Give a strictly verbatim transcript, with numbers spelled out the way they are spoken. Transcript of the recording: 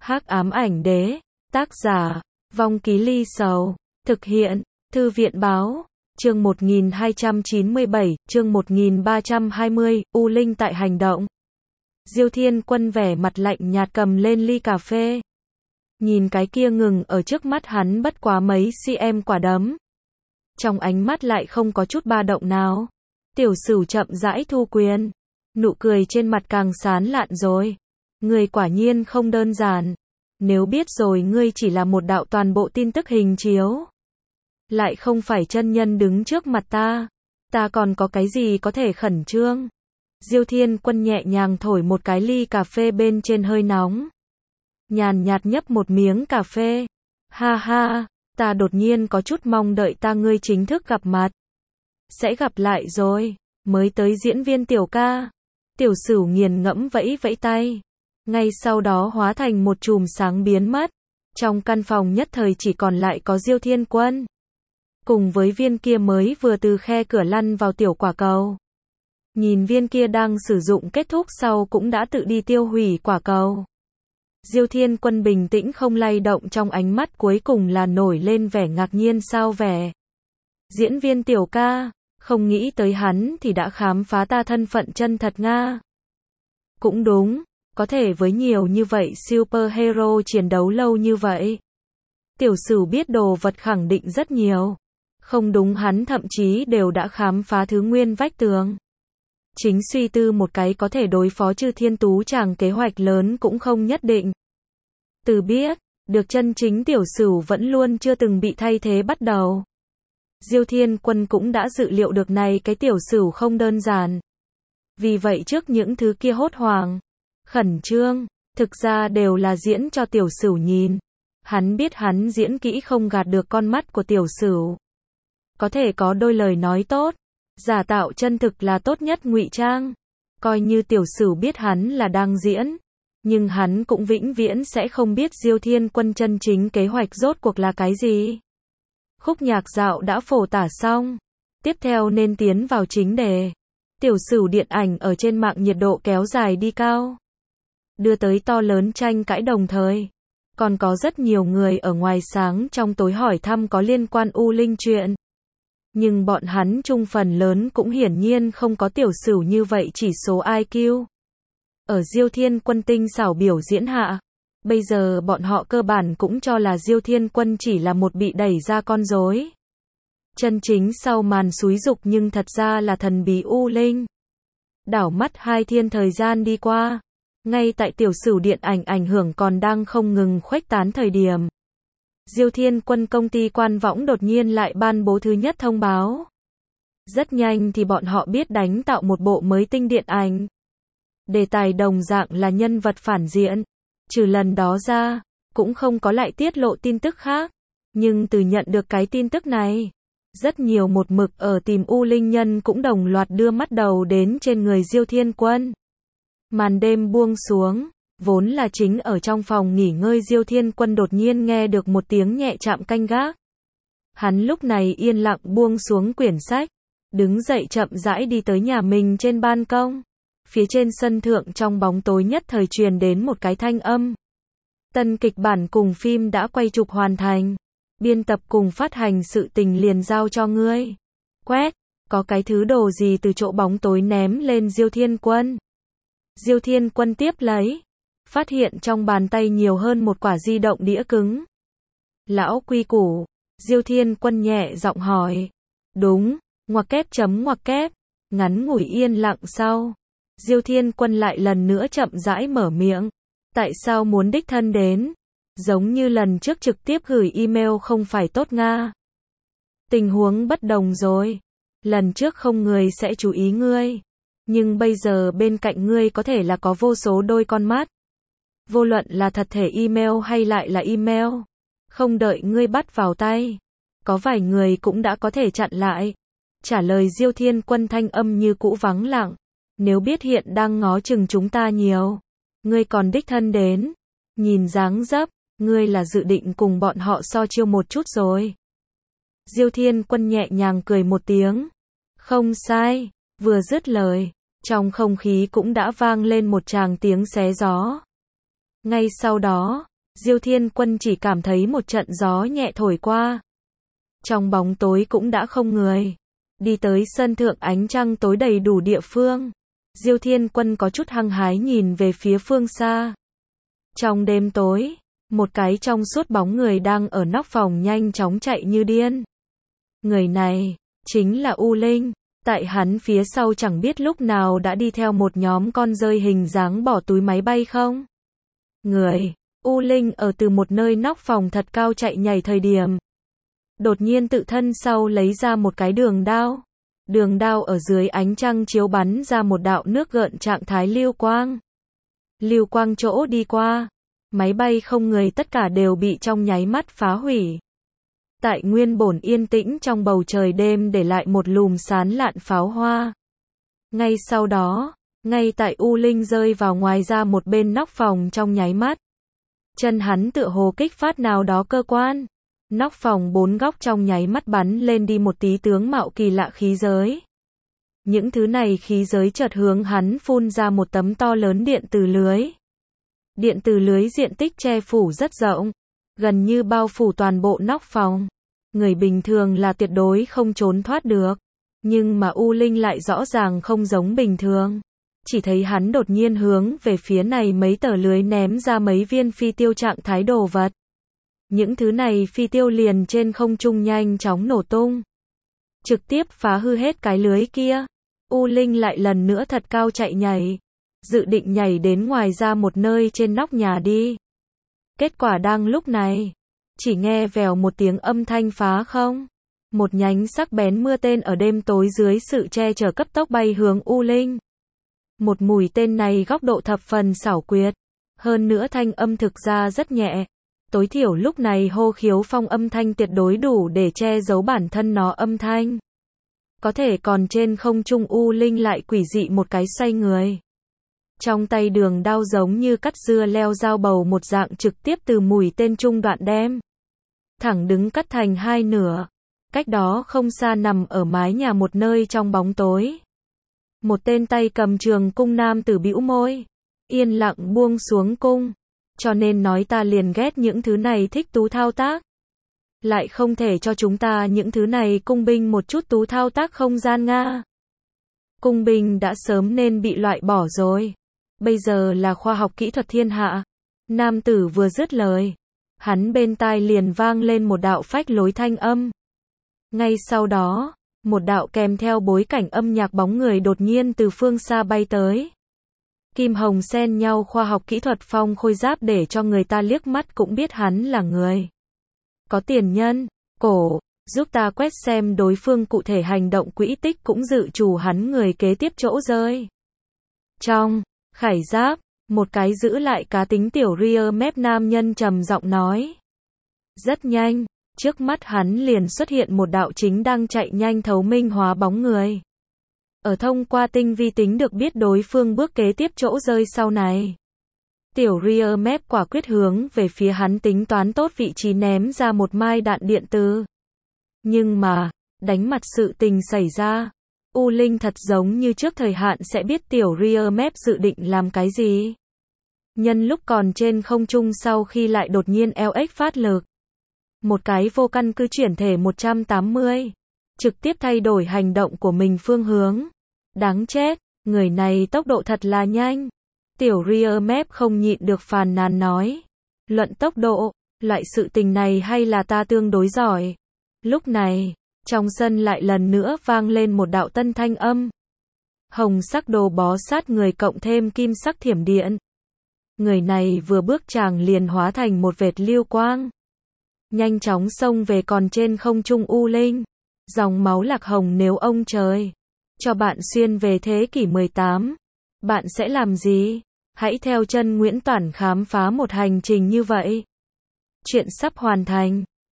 Hắc ám ảnh đế, tác giả, Vong Ký Ly Sầu, thực hiện, Thư viện báo, chương một nghìn hai trăm chín mươi bảy, chương một nghìn ba trăm hai mươi, U Linh tại hành động. Diêu Thiên Quân vẻ mặt lạnh nhạt cầm lên ly cà phê. Nhìn cái kia ngừng ở trước mắt hắn bất quá mấy cm quả đấm. Trong ánh mắt lại không có chút ba động nào. Tiểu Sửu chậm rãi thu quyền. Nụ cười trên mặt càng sán lạn rồi. Ngươi quả nhiên không đơn giản. Nếu biết rồi ngươi chỉ là một đạo toàn bộ tin tức hình chiếu. Lại không phải chân nhân đứng trước mặt ta. Ta còn có cái gì có thể khẩn trương. Diêu Thiên Quân nhẹ nhàng thổi một cái ly cà phê bên trên hơi nóng. Nhàn nhạt nhấp một miếng cà phê. Ha ha, ta đột nhiên có chút mong đợi ta ngươi chính thức gặp mặt. Sẽ gặp lại rồi, mới tới diễn viên tiểu ca. Tiểu Sửu nghiền ngẫm vẫy vẫy tay. Ngay sau đó hóa thành một chùm sáng biến mất. Trong căn phòng nhất thời chỉ còn lại có Diêu Thiên Quân. Cùng với viên kia mới vừa từ khe cửa lăn vào tiểu quả cầu. Nhìn viên kia đang sử dụng kết thúc sau cũng đã tự đi tiêu hủy quả cầu. Diêu Thiên Quân bình tĩnh không lay động, trong ánh mắt cuối cùng là nổi lên vẻ ngạc nhiên sao vẻ. Diễn viên tiểu ca, không nghĩ tới hắn thì đã khám phá ta thân phận chân thật Nga. Cũng đúng, có thể với nhiều như vậy superhero chiến đấu lâu như vậy. Tiểu Sửu biết đồ vật khẳng định rất nhiều. Không đúng, hắn thậm chí đều đã khám phá thứ nguyên vách tường. Chính suy tư một cái có thể đối phó Chư Thiên Tú Tràng kế hoạch lớn cũng không nhất định. Từ biết, được chân chính Tiểu Sửu vẫn luôn chưa từng bị thay thế bắt đầu. Diêu Thiên Quân cũng đã dự liệu được này cái Tiểu Sửu không đơn giản. Vì vậy trước những thứ kia hốt hoảng, khẩn trương, thực ra đều là diễn cho Tiểu Sửu nhìn. Hắn biết hắn diễn kỹ không gạt được con mắt của Tiểu Sửu. Có thể có đôi lời nói tốt. Giả tạo chân thực là tốt nhất ngụy trang. Coi như Tiểu Sửu biết hắn là đang diễn, nhưng hắn cũng vĩnh viễn sẽ không biết Diêu Thiên Quân chân chính kế hoạch rốt cuộc là cái gì. Khúc nhạc dạo đã phổ tả xong. Tiếp theo nên tiến vào chính đề. Tiểu Sửu điện ảnh ở trên mạng nhiệt độ kéo dài đi cao. Đưa tới to lớn tranh cãi đồng thời. Còn có rất nhiều người ở ngoài sáng trong tối hỏi thăm có liên quan U Linh chuyện. Nhưng bọn hắn chung phần lớn cũng hiển nhiên không có Tiểu Sửu như vậy chỉ số I Q. Ở Diêu Thiên Quân tinh xảo biểu diễn hạ, bây giờ bọn họ cơ bản cũng cho là Diêu Thiên Quân chỉ là một bị đẩy ra con rối. Chân chính sau màn xúi dục nhưng thật ra là thần bí U Linh. Đảo mắt hai thiên thời gian đi qua, ngay tại Tiểu Sửu điện ảnh ảnh hưởng còn đang không ngừng khuếch tán thời điểm. Diêu Thiên Quân công ty quan võng đột nhiên lại ban bố thứ nhất thông báo. Rất nhanh thì bọn họ biết đánh tạo một bộ mới tinh điện ảnh. Đề tài đồng dạng là nhân vật phản diện. Trừ lần đó ra, cũng không có lại tiết lộ tin tức khác. Nhưng từ nhận được cái tin tức này, rất nhiều một mực ở tìm U Linh nhân cũng đồng loạt đưa mắt đầu đến trên người Diêu Thiên Quân. Màn đêm buông xuống. Vốn là chính ở trong phòng nghỉ ngơi Diêu Thiên Quân đột nhiên nghe được một tiếng nhẹ chạm canh gác. Hắn lúc này yên lặng buông xuống quyển sách, đứng dậy chậm rãi đi tới nhà mình trên ban công. Phía trên sân thượng trong bóng tối nhất thời truyền đến một cái thanh âm. Tân kịch bản cùng phim đã quay chụp hoàn thành. Biên tập cùng phát hành sự tình liền giao cho ngươi. Quét, có cái thứ đồ gì từ chỗ bóng tối ném lên Diêu Thiên Quân. Diêu Thiên Quân tiếp lấy. Phát hiện trong bàn tay nhiều hơn một quả di động đĩa cứng. Lão quy củ. Diêu Thiên Quân nhẹ giọng hỏi. Đúng, ngoặc kép chấm ngoặc kép. Ngắn ngủi yên lặng sau. Diêu Thiên Quân lại lần nữa chậm rãi mở miệng. Tại sao muốn đích thân đến? Giống như lần trước trực tiếp gửi email không phải tốt Nga. Tình huống bất đồng rồi. Lần trước không người sẽ chú ý ngươi. Nhưng bây giờ bên cạnh ngươi có thể là có vô số đôi con mắt. Vô luận là thật thể email hay lại là email. Không đợi ngươi bắt vào tay. Có vài người cũng đã có thể chặn lại. Trả lời Diêu Thiên Quân thanh âm như cũ vắng lặng. Nếu biết hiện đang ngó chừng chúng ta nhiều. Ngươi còn đích thân đến. Nhìn dáng dấp, ngươi là dự định cùng bọn họ so chiêu một chút rồi. Diêu Thiên Quân nhẹ nhàng cười một tiếng. Không sai, vừa dứt lời. Trong không khí cũng đã vang lên một tràng tiếng xé gió. Ngay sau đó, Diêu Thiên Quân chỉ cảm thấy một trận gió nhẹ thổi qua. Trong bóng tối cũng đã không người. Đi tới sân thượng ánh trăng tối đầy đủ địa phương. Diêu Thiên Quân có chút hăng hái nhìn về phía phương xa. Trong đêm tối, một cái trong suốt bóng người đang ở nóc phòng nhanh chóng chạy như điên. Người này, chính là U Linh. Tại hắn phía sau chẳng biết lúc nào đã đi theo một nhóm con rơi hình dáng bỏ túi máy bay không. Người, U Linh ở từ một nơi nóc phòng thật cao chạy nhảy thời điểm. Đột nhiên tự thân sau lấy ra một cái đường đao. Đường đao ở dưới ánh trăng chiếu bắn ra một đạo nước gợn trạng thái lưu quang. Lưu quang chỗ đi qua. Máy bay không người tất cả đều bị trong nháy mắt phá hủy. Tại nguyên bổn yên tĩnh trong bầu trời đêm để lại một lùm sán lạn pháo hoa. Ngay sau đó, ngay tại U Linh rơi vào ngoài ra một bên nóc phòng trong nháy mắt. Chân hắn tựa hồ kích phát nào đó cơ quan. Nóc phòng bốn góc trong nháy mắt bắn lên đi một tí tướng mạo kỳ lạ khí giới. Những thứ này khí giới chợt hướng hắn phun ra một tấm to lớn điện từ lưới. Điện từ lưới diện tích che phủ rất rộng, gần như bao phủ toàn bộ nóc phòng. Người bình thường là tuyệt đối không trốn thoát được. Nhưng mà U Linh lại rõ ràng không giống bình thường. Chỉ thấy hắn đột nhiên hướng về phía này mấy tờ lưới ném ra mấy viên phi tiêu trạng thái đồ vật. Những thứ này phi tiêu liền trên không trung nhanh chóng nổ tung. Trực tiếp phá hư hết cái lưới kia. U Linh lại lần nữa thật cao chạy nhảy. Dự định nhảy đến ngoài ra một nơi trên nóc nhà đi. Kết quả đang lúc này. Chỉ nghe vèo một tiếng âm thanh phá không. Một nhánh sắc bén mưa tên ở đêm tối dưới sự che chở cấp tốc bay hướng U Linh. Một mũi tên này góc độ thập phần xảo quyệt. Hơn nữa thanh âm thực ra rất nhẹ. Tối thiểu lúc này hô khiếu phong âm thanh tuyệt đối đủ để che giấu bản thân nó âm thanh. Có thể còn trên không trung U Linh lại quỷ dị một cái xoay người. Trong tay đường đao giống như cắt dưa leo dao bầu một dạng trực tiếp từ mũi tên trung đoạn đem. Thẳng đứng cắt thành hai nửa. Cách đó không xa nằm ở mái nhà một nơi trong bóng tối. Một tên tay cầm trường cung nam tử bĩu môi. Yên lặng buông xuống cung. Cho nên nói ta liền ghét những thứ này thích tú thao tác. Lại không thể cho chúng ta những thứ này cung binh một chút tú thao tác không gian nga. Cung binh đã sớm nên bị loại bỏ rồi. Bây giờ là khoa học kỹ thuật thiên hạ. Nam tử vừa dứt lời. Hắn bên tai liền vang lên một đạo phách lối thanh âm. Ngay sau đó, một đạo kèm theo bối cảnh âm nhạc bóng người đột nhiên từ phương xa bay tới. Kim hồng xen nhau khoa học kỹ thuật phong khôi giáp để cho người ta liếc mắt cũng biết hắn là người. Có tiền nhân, cổ, giúp ta quét xem đối phương cụ thể hành động quỹ tích cũng dự chủ hắn người kế tiếp chỗ rơi. Trong khải giáp, một cái giữ lại cá tính tiểu rear mép nam nhân trầm giọng nói. Rất nhanh, trước mắt hắn liền xuất hiện một đạo chính đang chạy nhanh thấu minh hóa bóng người. Ở thông qua tinh vi tính được biết đối phương bước kế tiếp chỗ rơi sau này. Tiểu rear map quả quyết hướng về phía hắn tính toán tốt vị trí ném ra một mai đạn điện tử. Nhưng mà, đánh mặt sự tình xảy ra. U Linh thật giống như trước thời hạn sẽ biết tiểu rear map dự định làm cái gì. Nhân lúc còn trên không trung sau khi lại đột nhiên lờ ích phát lực. Một cái vô căn cứ chuyển thể một trăm tám mươi. Trực tiếp thay đổi hành động của mình phương hướng. Đáng chết, người này tốc độ thật là nhanh. Tiểu rear map không nhịn được phàn nàn nói. Luận tốc độ, loại sự tình này hay là ta tương đối giỏi. Lúc này, trong sân lại lần nữa vang lên một đạo tân thanh âm. Hồng sắc đồ bó sát người cộng thêm kim sắc thiểm điện. Người này vừa bước chàng liền hóa thành một vệt lưu quang. Nhanh chóng xông về còn trên không trung U Linh. Dòng máu lạc hồng nếu ông trời cho bạn xuyên về thế kỷ mười tám, bạn sẽ làm gì? Hãy theo chân Nguyễn Toản khám phá một hành trình như vậy. Chuyện sắp hoàn thành.